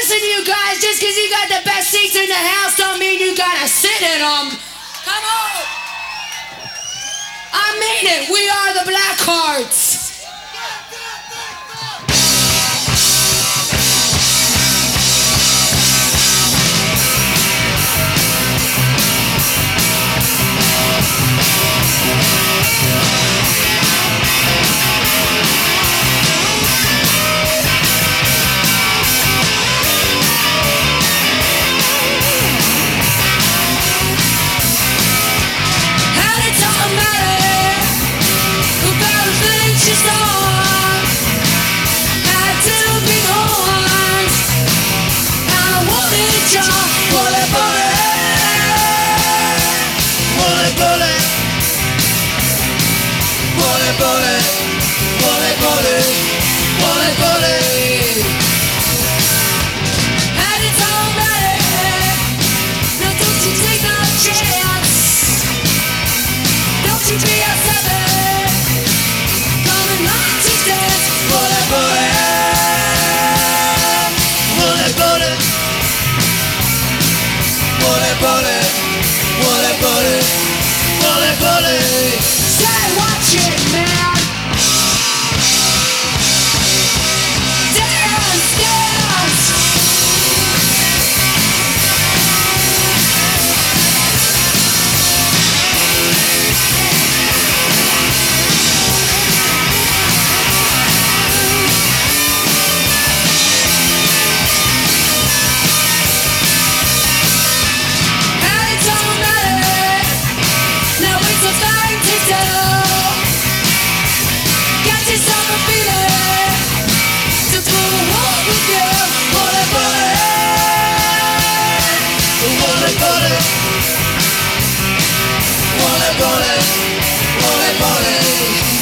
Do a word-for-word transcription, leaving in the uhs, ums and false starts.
listen, you guys, just because you got the best seats in the house don't mean you gotta sit in them. Come on. I mean it. We are the Blackhearts. Wole, wole, wole, wole.